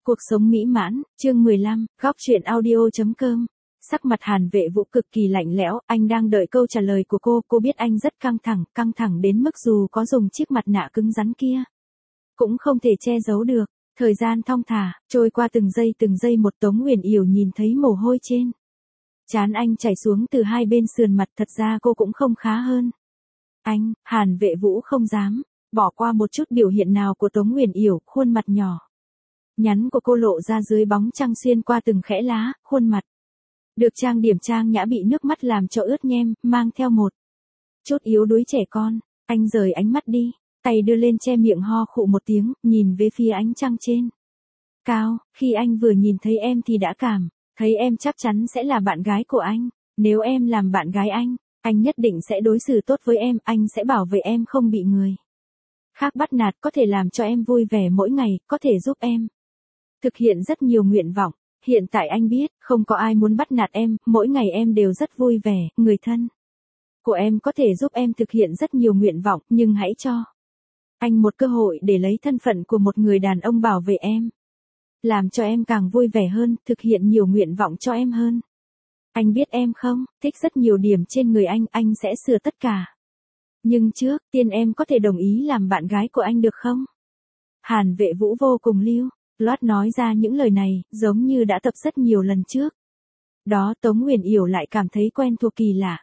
Cuộc sống mỹ mãn, chương 15, góc truyện audio.com. Sắc mặt Hàn Vệ Vũ cực kỳ lạnh lẽo, anh đang đợi câu trả lời của cô biết anh rất căng thẳng đến mức dù có dùng chiếc mặt nạ cứng rắn kia, cũng không thể che giấu được. Thời gian thong thả, trôi qua từng giây một. Tống Huyền Yểu nhìn thấy mồ hôi trên trán anh chảy xuống từ hai bên sườn mặt, thật ra cô cũng không khá hơn. Hàn Vệ Vũ không dám bỏ qua một chút biểu hiện nào của Tống Huyền Yểu, khuôn mặt nhỏ nhắn của cô lộ ra dưới bóng trăng xuyên qua từng khẽ lá, khuôn mặt được trang điểm trang nhã bị nước mắt làm cho ướt nhem, mang theo một chút yếu đuối trẻ con. Anh rời ánh mắt đi, tay đưa lên che miệng ho khụ một tiếng, nhìn về phía ánh trăng trên cao. Khi anh vừa nhìn thấy em thì đã cảm thấy em chắc chắn sẽ là bạn gái của anh. Nếu em làm bạn gái anh nhất định sẽ đối xử tốt với em, anh sẽ bảo vệ em không bị người khác bắt nạt, có thể làm cho em vui vẻ mỗi ngày, có thể giúp em thực hiện rất nhiều nguyện vọng. Hiện tại anh biết, không có ai muốn bắt nạt em, mỗi ngày em đều rất vui vẻ, người thân của em có thể giúp em thực hiện rất nhiều nguyện vọng, nhưng hãy cho anh một cơ hội để lấy thân phận của một người đàn ông bảo vệ em, làm cho em càng vui vẻ hơn, thực hiện nhiều nguyện vọng cho em hơn. Anh biết em không thích rất nhiều điểm trên người anh sẽ sửa tất cả. Nhưng trước tiên em có thể đồng ý làm bạn gái của anh được không? Hàn Vệ Vũ vô cùng lưu loát nói ra những lời này, giống như đã tập rất nhiều lần trước. Đó, Tống Huyền Yểu lại cảm thấy quen thuộc kỳ lạ.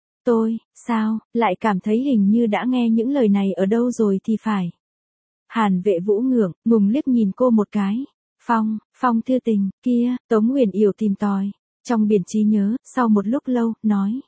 Sao, lại cảm thấy hình như đã nghe những lời này ở đâu rồi thì phải. Hàn Vệ Vũ ngùng liếc nhìn cô một cái. Phong thư tình, kia, Tống Huyền Yểu tìm tòi trong biển trí nhớ, sau một lúc lâu, nói.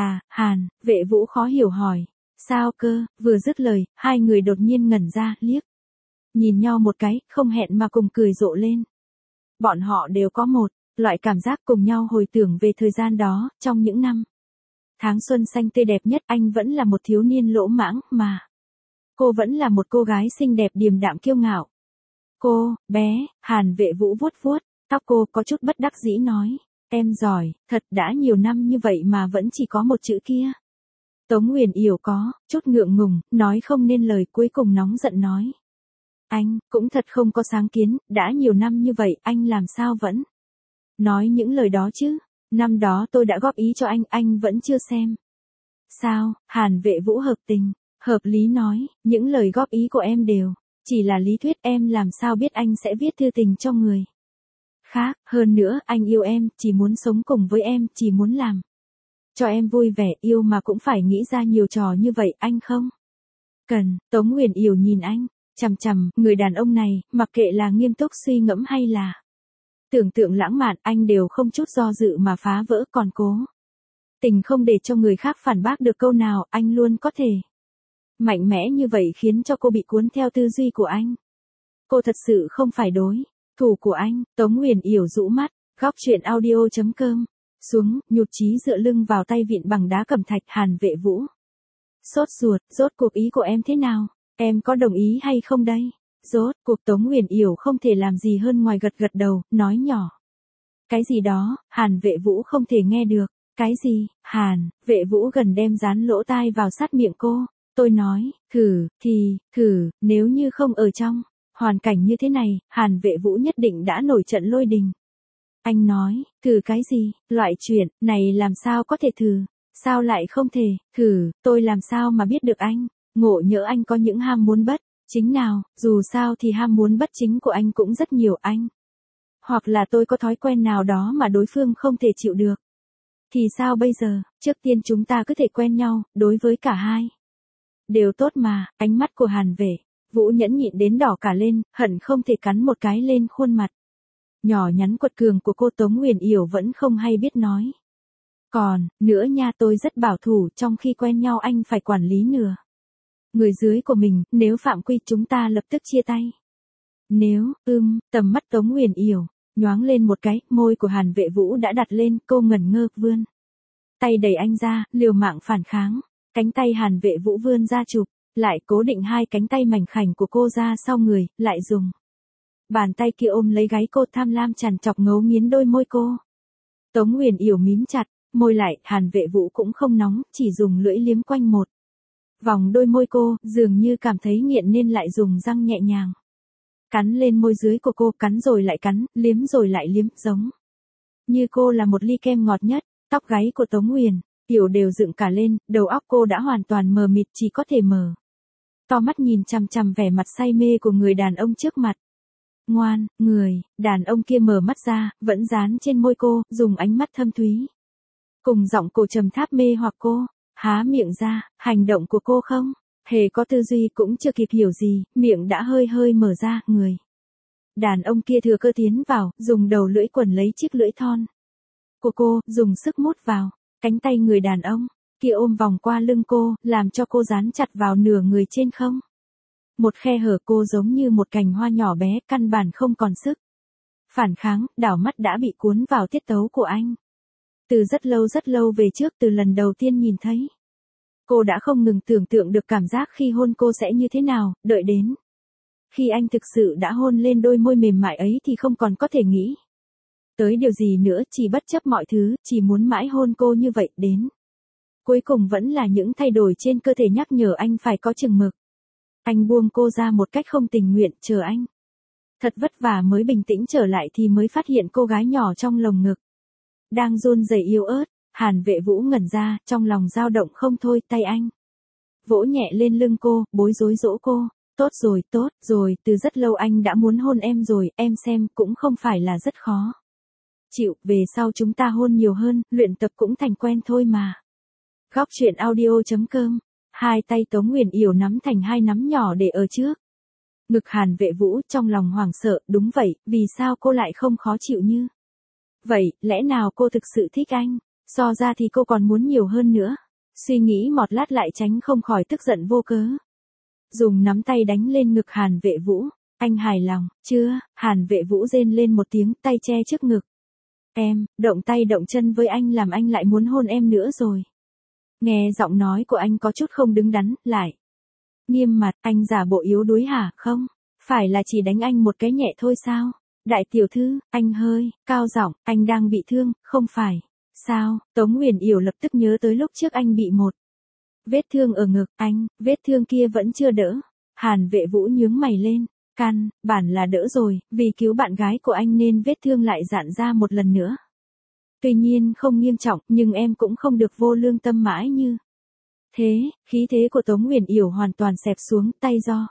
Hàn Vệ Vũ khó hiểu hỏi. Sao cơ? Vừa dứt lời, hai người đột nhiên ngẩn ra, liếc nhìn nhau một cái, không hẹn mà cùng cười rộ lên. Bọn họ đều có một loại cảm giác cùng nhau hồi tưởng về thời gian đó, trong những năm tháng xuân xanh tươi đẹp nhất. Anh vẫn là một thiếu niên lỗ mãng, mà cô vẫn là một cô gái xinh đẹp điềm đạm kiêu ngạo. Cô, bé, Hàn Vệ Vũ vuốt tóc cô, có chút bất đắc dĩ nói. Em giỏi, thật, đã nhiều năm như vậy mà vẫn chỉ có một chữ kia. Tống Huyền Yểu có chút ngượng ngùng, nói không nên lời, cuối cùng nóng giận nói. Anh cũng thật không có sáng kiến, đã nhiều năm như vậy, anh làm sao vẫn nói những lời đó chứ? Năm đó tôi đã góp ý cho anh vẫn chưa xem. Sao? Hàn Vệ Vũ hợp lý nói, những lời góp ý của em đều chỉ là lý thuyết, em làm sao biết anh sẽ viết thư tình cho người khác. Hơn nữa, anh yêu em, chỉ muốn sống cùng với em, chỉ muốn làm cho em vui vẻ, yêu mà cũng phải nghĩ ra nhiều trò như vậy, anh không cần. Tống Huyền Yểu nhìn anh chằm, người đàn ông này, mặc kệ là nghiêm túc suy ngẫm hay là tưởng tượng lãng mạn, anh đều không chút do dự mà phá vỡ, còn cố tình không để cho người khác phản bác được câu nào. Anh luôn có thể mạnh mẽ như vậy, khiến cho cô bị cuốn theo tư duy của anh. Cô thật sự không phải đối thủ của anh. Tống Huyền Yểu rũ mắt, góc truyện audio.com xuống, nhụt chí dựa lưng vào tay vịn bằng đá cẩm thạch. Hàn Vệ Vũ sốt ruột, rốt cuộc ý của em thế nào? Em có đồng ý hay không đây? Rốt cuộc Tống Huyền Yểu không thể làm gì hơn ngoài gật đầu, nói nhỏ. Cái gì đó? Hàn Vệ Vũ không thể nghe được. Cái gì? Hàn Vệ Vũ gần đem dán lỗ tai vào sát miệng cô. Tôi nói, thử, nếu như không ở trong hoàn cảnh như thế này, Hàn Vệ Vũ nhất định đã nổi trận lôi đình. Anh nói, thử cái gì? Loại chuyện này làm sao có thể thử? Sao lại không thể thử? Tôi làm sao mà biết được anh? Ngộ nhỡ anh có những ham muốn bất chính nào, dù sao thì ham muốn bất chính của anh cũng rất nhiều anh. Hoặc là tôi có thói quen nào đó mà đối phương không thể chịu được. Thì sao bây giờ? Trước tiên chúng ta cứ thể quen nhau, đối với cả hai đều tốt mà. Ánh mắt của Hàn Vệ Vũ nhẫn nhịn đến đỏ cả lên, hận không thể cắn một cái lên khuôn mặt nhỏ nhắn quật cường của cô. Tống Huyền Yểu vẫn không hay biết nói. Còn nữa nha, tôi rất bảo thủ, trong khi quen nhau anh phải quản lý nửa người dưới của mình, nếu phạm quy chúng ta lập tức chia tay. Nếu, tầm mắt Tống Huyền Yểu nhoáng lên một cái, môi của Hàn Vệ Vũ đã đặt lên, cô ngẩn ngơ vươn tay đẩy anh ra, liều mạng phản kháng. Cánh tay Hàn Vệ Vũ vươn ra chụp lại, cố định hai cánh tay mảnh khảnh của cô ra sau người, lại dùng bàn tay kia ôm lấy gáy cô, tham lam chằn chọc ngấu nghiến đôi môi cô. Tống Huyền Yểu mím chặt môi lại, Hàn Vệ Vũ cũng không nóng, chỉ dùng lưỡi liếm quanh một vòng đôi môi cô, dường như cảm thấy nghiện nên lại dùng răng nhẹ nhàng Cắn lên môi dưới của cô, cắn rồi lại cắn, liếm rồi lại liếm, giống như cô là một ly kem ngọt nhất. Tóc gáy của Tống Nguyền Yểu đều dựng cả lên, đầu óc cô đã hoàn toàn mờ mịt, chỉ có thể mở to mắt nhìn chằm chằm vẻ mặt say mê của người đàn ông trước mặt. Ngoan, người đàn ông kia mở mắt ra, vẫn dán trên môi cô, dùng ánh mắt thâm thúy cùng giọng cổ trầm tháp mê hoặc cô. Há miệng ra, hành động của cô không hề có tư duy, cũng chưa kịp hiểu gì, miệng đã hơi hơi mở ra. Người đàn ông kia thừa cơ tiến vào, dùng đầu lưỡi quần lấy chiếc lưỡi thon của cô, dùng sức mút vào cánh tay người đàn ông kia, ôm vòng qua lưng cô, làm cho cô dán chặt vào nửa người trên không một khe hở. Cô giống như một cành hoa nhỏ bé, căn bản không còn sức phản kháng, đảo mắt đã bị cuốn vào tiết tấu của anh. Từ rất lâu về trước, từ lần đầu tiên nhìn thấy, cô đã không ngừng tưởng tượng được cảm giác khi hôn cô sẽ như thế nào, đợi đến khi anh thực sự đã hôn lên đôi môi mềm mại ấy thì không còn có thể nghĩ tới điều gì nữa, chỉ bất chấp mọi thứ, chỉ muốn mãi hôn cô như vậy, đến cuối cùng vẫn là những thay đổi trên cơ thể nhắc nhở anh phải có chừng mực. Anh buông cô ra một cách không tình nguyện, chờ anh thật vất vả mới bình tĩnh trở lại thì mới phát hiện cô gái nhỏ trong lồng ngực đang run rẩy yếu ớt. Hàn Vệ Vũ ngẩn ra, trong lòng dao động không thôi, tay anh vỗ nhẹ lên lưng cô, bối rối dỗ cô. Tốt rồi, từ rất lâu anh đã muốn hôn em rồi, em xem cũng không phải là rất khó chịu, về sau chúng ta hôn nhiều hơn, luyện tập cũng thành quen thôi mà. Góc truyện audio.com. Hai tay Tống Nguyền Yểu nắm thành hai nắm nhỏ để ở trước ngực Hàn Vệ Vũ, trong lòng hoảng sợ. Đúng vậy, vì sao cô lại không khó chịu như vậy, lẽ nào cô thực sự thích anh? So ra thì cô còn muốn nhiều hơn nữa. Suy nghĩ một lát lại tránh không khỏi tức giận vô cớ, dùng nắm tay đánh lên ngực Hàn Vệ Vũ. Anh hài lòng chưa? Hàn Vệ Vũ rên lên một tiếng, tay che trước ngực. Em, động tay động chân với anh làm anh lại muốn hôn em nữa rồi. Nghe giọng nói của anh có chút không đứng đắn, lại nghiêm mặt. Anh giả bộ yếu đuối hả? Không phải là chỉ đánh anh một cái nhẹ thôi sao? Đại tiểu thư, anh hơi cao giọng, anh đang bị thương, không phải sao? Tống Nguyền Yểu lập tức nhớ tới lúc trước anh bị một vết thương ở ngực. Anh, vết thương kia vẫn chưa đỡ. Hàn Vệ Vũ nhướng mày lên. Căn bản là đỡ rồi, vì cứu bạn gái của anh nên vết thương lại rạn ra một lần nữa. Tuy nhiên không nghiêm trọng, nhưng em cũng không được vô lương tâm mãi như thế. Khí thế của Tống Nguyền Yểu hoàn toàn xẹp xuống, tay do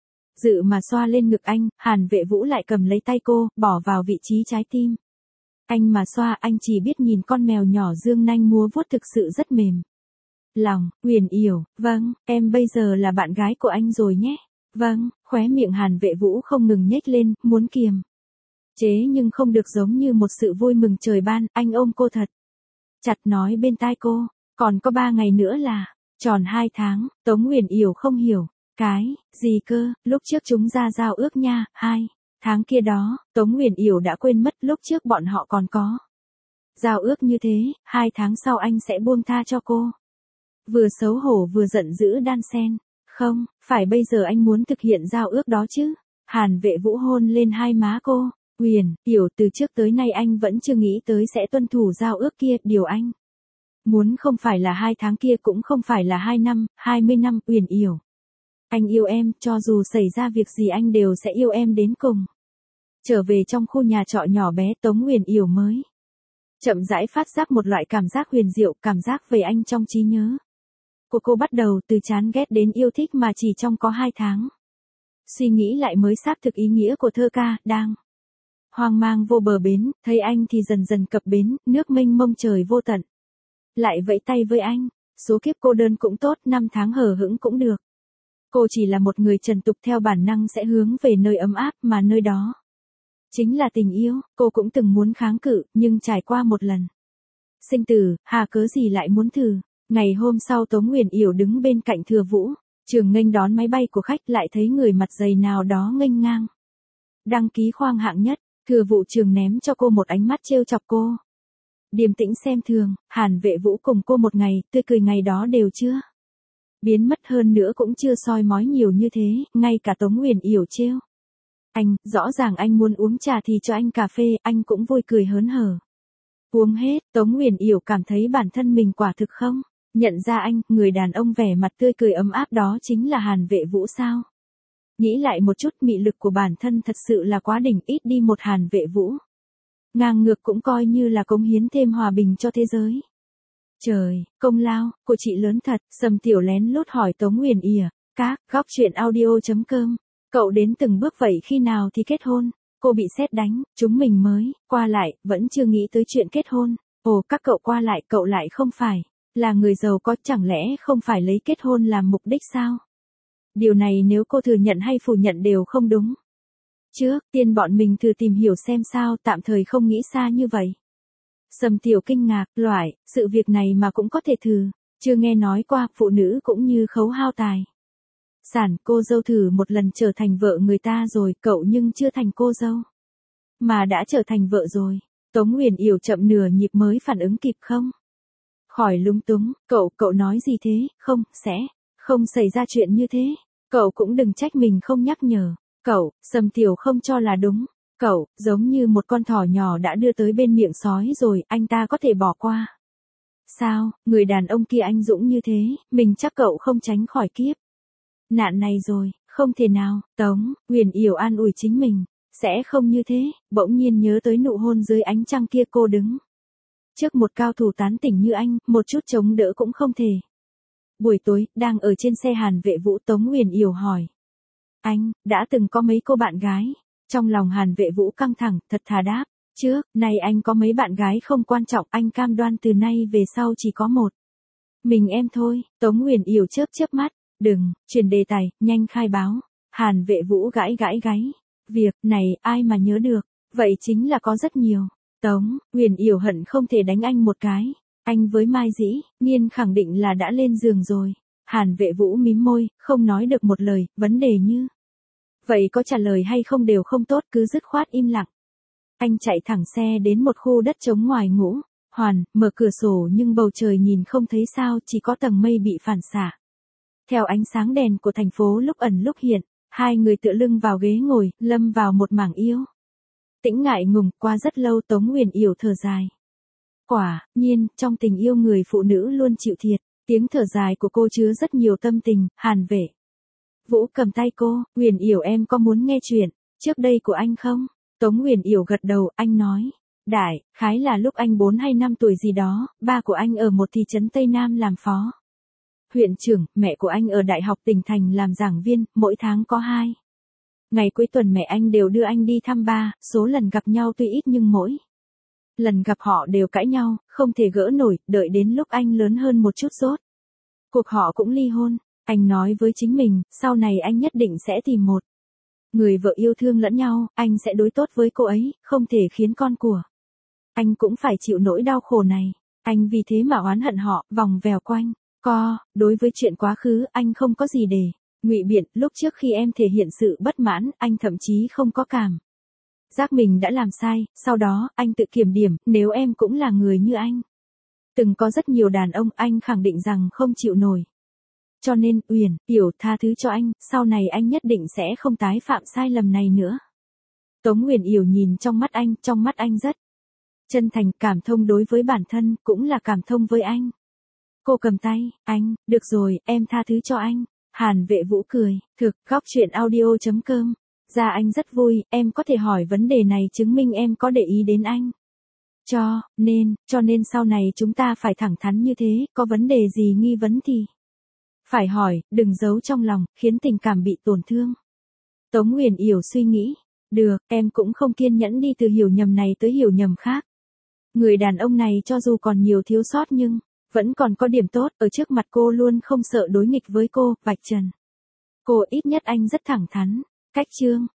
dự mà xoa lên ngực anh. Hàn Vệ Vũ lại cầm lấy tay cô, bỏ vào vị trí trái tim. Anh mà xoa, anh chỉ biết nhìn con mèo nhỏ dương nanh múa vuốt, thực sự rất mềm lòng. Nguyền Yểu, vâng, em bây giờ là bạn gái của anh rồi nhé. Vâng, khóe miệng Hàn Vệ Vũ không ngừng nhếch lên, muốn kiềm chế nhưng không được, giống như một sự vui mừng trời ban. Anh ôm cô thật chặt, nói bên tai cô, còn có 3 ngày nữa là tròn 2 tháng. Tống Nguyền Yểu không hiểu. Cái gì cơ? Lúc trước chúng ra giao ước nha. 2 tháng kia đó, Tống Nguyền Yểu đã quên mất, lúc trước bọn họ còn có giao ước như thế. 2 tháng sau anh sẽ buông tha cho cô. Vừa xấu hổ vừa giận dữ đan xen. Không, phải bây giờ anh muốn thực hiện giao ước đó chứ. Hàn Vệ Vũ hôn lên hai má cô. Nguyền Yểu, từ trước tới nay anh vẫn chưa nghĩ tới sẽ tuân thủ giao ước kia. Điều anh muốn không phải là 2 tháng kia, cũng không phải là 2 năm, 20 năm. Nguyền Yểu, anh yêu em, cho dù xảy ra việc gì anh đều sẽ yêu em đến cùng. Trở về trong khu nhà trọ nhỏ bé, Tống Nguyền Yểu mới chậm rãi phát giác một loại cảm giác huyền diệu, cảm giác về anh trong trí nhớ của cô bắt đầu từ chán ghét đến yêu thích mà chỉ trong có 2 tháng. Suy nghĩ lại mới xác thực ý nghĩa của thơ ca. Đang hoang mang vô bờ bến, thấy anh thì dần dần cập bến, nước mênh mông trời vô tận. Lại vẫy tay với anh, số kiếp cô đơn cũng tốt, 5 tháng hờ hững cũng được. Cô chỉ là một người trần tục, theo bản năng sẽ hướng về nơi ấm áp, mà nơi đó chính là tình yêu. Cô cũng từng muốn kháng cự, nhưng trải qua một lần sinh tử, hà cớ gì lại muốn thử. Ngày hôm sau Tống Nguyền Yểu đứng bên cạnh Thừa Vũ Trường nghênh đón máy bay của khách, lại thấy người mặt dày nào đó nghênh ngang đăng ký khoang hạng nhất. Thừa Vũ Trường ném cho cô một ánh mắt trêu chọc cô. Điềm tĩnh xem thường. Hàn Vệ Vũ cùng cô một ngày, tươi cười ngày đó đều chưa biến mất, hơn nữa cũng chưa soi mói nhiều như thế. Ngay cả Tống Nguyền Yểu trêu anh, rõ ràng anh muốn uống trà thì cho anh cà phê, anh cũng vui cười hớn hở uống hết. Tống Nguyền Yểu cảm thấy bản thân mình quả thực không nhận ra anh, người đàn ông vẻ mặt tươi cười ấm áp đó chính là Hàn Vệ Vũ sao? Nghĩ lại một chút, mị lực của bản thân thật sự là quá đỉnh, ít đi một Hàn Vệ Vũ. Ngang ngược cũng coi như là cống hiến thêm hòa bình cho thế giới. Trời, công lao của chị lớn thật. Sầm Tiểu lén lút hỏi Tống Huyền Ỉa. Các góc truyện audio.com. Cậu đến từng bước vậy, khi nào thì kết hôn? Cô bị sét đánh, chúng mình mới qua lại, vẫn chưa nghĩ tới chuyện kết hôn. Ồ, các cậu qua lại, cậu lại không phải là người giàu có, chẳng lẽ không phải lấy kết hôn làm mục đích sao? Điều này nếu cô thừa nhận hay phủ nhận đều không đúng. Trước tiên bọn mình thử tìm hiểu xem sao, tạm thời không nghĩ xa như vậy. Sầm Tiểu kinh ngạc, sự việc này mà cũng có thể thử, chưa nghe nói qua, phụ nữ cũng như khấu hao tài sản. Cô dâu thử một lần trở thành vợ người ta rồi, cậu nhưng chưa thành cô dâu, mà đã trở thành vợ rồi. Tống Huyền Yểu chậm nửa nhịp mới phản ứng kịp. Không khỏi lúng túng, cậu nói gì thế, sẽ không xảy ra chuyện như thế. Cậu cũng đừng trách mình không nhắc nhở. Sầm Tiểu không cho là đúng. Cậu, giống như một con thỏ nhỏ đã đưa tới bên miệng sói rồi, anh ta có thể bỏ qua sao? Người đàn ông kia anh dũng như thế, mình chắc cậu không tránh khỏi kiếp nạn này rồi. Không thể nào. Tống Huyền Yểu an ủi chính mình, sẽ không như thế. Bỗng nhiên nhớ tới nụ hôn dưới ánh trăng kia, cô đứng trước một cao thủ tán tỉnh như anh, một chút chống đỡ cũng không thể. Buổi tối, đang ở trên xe Hàn Vệ Vũ, Tống Huyền Yểu hỏi. Anh, đã từng có mấy cô bạn gái? Trong lòng Hàn Vệ Vũ căng thẳng, thật thà đáp. Trước nay anh có mấy bạn gái không quan trọng, anh cam đoan từ nay về sau chỉ có một mình em thôi. Tống Huyền Yểu chớp chớp mắt. Đừng, chuyển đề tài, nhanh khai báo. Hàn Vệ Vũ gãi gáy. Việc này, ai mà nhớ được, vậy chính là có rất nhiều. Tống Huyền Yểu hận không thể đánh anh một cái. Anh với Mai Dĩ Nhiên khẳng định là đã lên giường rồi. Hàn Vệ Vũ mím môi, không nói được một lời, vấn đề như vậy có trả lời hay không đều không tốt, cứ dứt khoát im lặng. Anh chạy thẳng xe đến một khu đất trống ngoài Ngũ Hoàn, mở cửa sổ nhưng bầu trời nhìn không thấy sao, chỉ có tầng mây bị phản xạ theo ánh sáng đèn của thành phố lúc ẩn lúc hiện. Hai người tựa lưng vào ghế ngồi, lâm vào một mảng yêu tĩnh ngại ngùng. Qua rất lâu, Tống Huyền Yểu thở dài. Quả nhiên, trong tình yêu người phụ nữ luôn chịu thiệt. Tiếng thở dài của cô chứa rất nhiều tâm tình. Hàn Vệ Vũ cầm tay cô. Huyền Yểu, em có muốn nghe chuyện trước đây của anh không? Tống Huyền Yểu gật đầu. Anh nói. Đại khái là lúc anh 4 hay 5 tuổi gì đó, ba của anh ở một thị trấn Tây Nam làm phó huyện trưởng, mẹ của anh ở đại học tỉnh thành làm giảng viên. Mỗi tháng có 2 ngày cuối tuần mẹ anh đều đưa anh đi thăm ba. Số lần gặp nhau tuy ít nhưng mỗi lần gặp họ đều cãi nhau, không thể gỡ nổi. Đợi đến lúc anh lớn hơn một chút, rốt cuộc họ cũng ly hôn. Anh nói với chính mình, sau này anh nhất định sẽ tìm một người vợ yêu thương lẫn nhau, anh sẽ đối tốt với cô ấy, không thể khiến con của anh cũng phải chịu nỗi đau khổ này. Anh vì thế mà oán hận họ, vòng vèo quanh đối với chuyện quá khứ, anh không có gì để ngụy biện. Lúc trước khi em thể hiện sự bất mãn, anh thậm chí không có cảm giác mình đã làm sai. Sau đó, anh tự kiểm điểm, nếu em cũng là người như anh từng có rất nhiều đàn ông, anh khẳng định rằng không chịu nổi. Cho nên, Huyền Yểu, tha thứ cho anh, sau này anh nhất định sẽ không tái phạm sai lầm này nữa. Tống Huyền Yểu nhìn trong mắt anh rất chân thành, cảm thông đối với bản thân, cũng là cảm thông với anh. Cô cầm tay anh. Được rồi, em tha thứ cho anh. Hàn Vệ Vũ cười. Thực, góc truyện audio.com. Ra anh rất vui, em có thể hỏi vấn đề này chứng minh em có để ý đến anh. Cho nên sau này chúng ta phải thẳng thắn như thế, có vấn đề gì nghi vấn thì phải hỏi, đừng giấu trong lòng, khiến tình cảm bị tổn thương. Tống Huyền Yểu suy nghĩ. Được, em cũng không kiên nhẫn đi từ hiểu nhầm này tới hiểu nhầm khác. Người đàn ông này cho dù còn nhiều thiếu sót nhưng vẫn còn có điểm tốt, ở trước mặt cô luôn không sợ đối nghịch với cô, vạch trần cô, ít nhất anh rất thẳng thắn. Cách chương